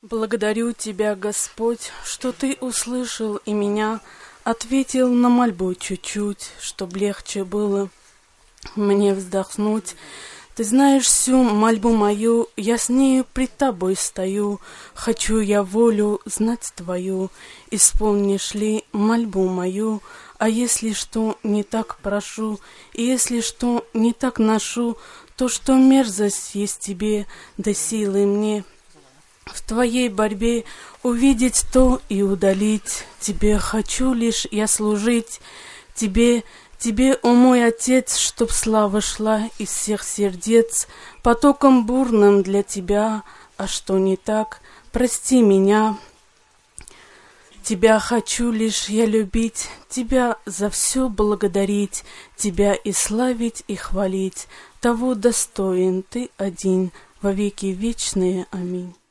Благодарю Тебя, Господь, что Ты услышал и меня ответил на мольбу чуть-чуть, чтоб легче было мне вздохнуть. Ты знаешь всю мольбу мою, я с нею пред Тобой стою. Хочу я волю знать Твою, исполнишь ли мольбу мою? А если что не так прошу, и если что не так ношу, то что мерзость есть Тебе, да силы мне в Твоей борьбе увидеть то и удалить. Тебе хочу лишь я служить, Тебе, о мой Отец, чтоб слава шла из всех сердец, потоком бурным для Тебя, а что не так, прости меня. Тебя хочу лишь я любить, Тебя за все благодарить, Тебя и славить, и хвалить, того достоин Ты один, во веки вечные. Аминь.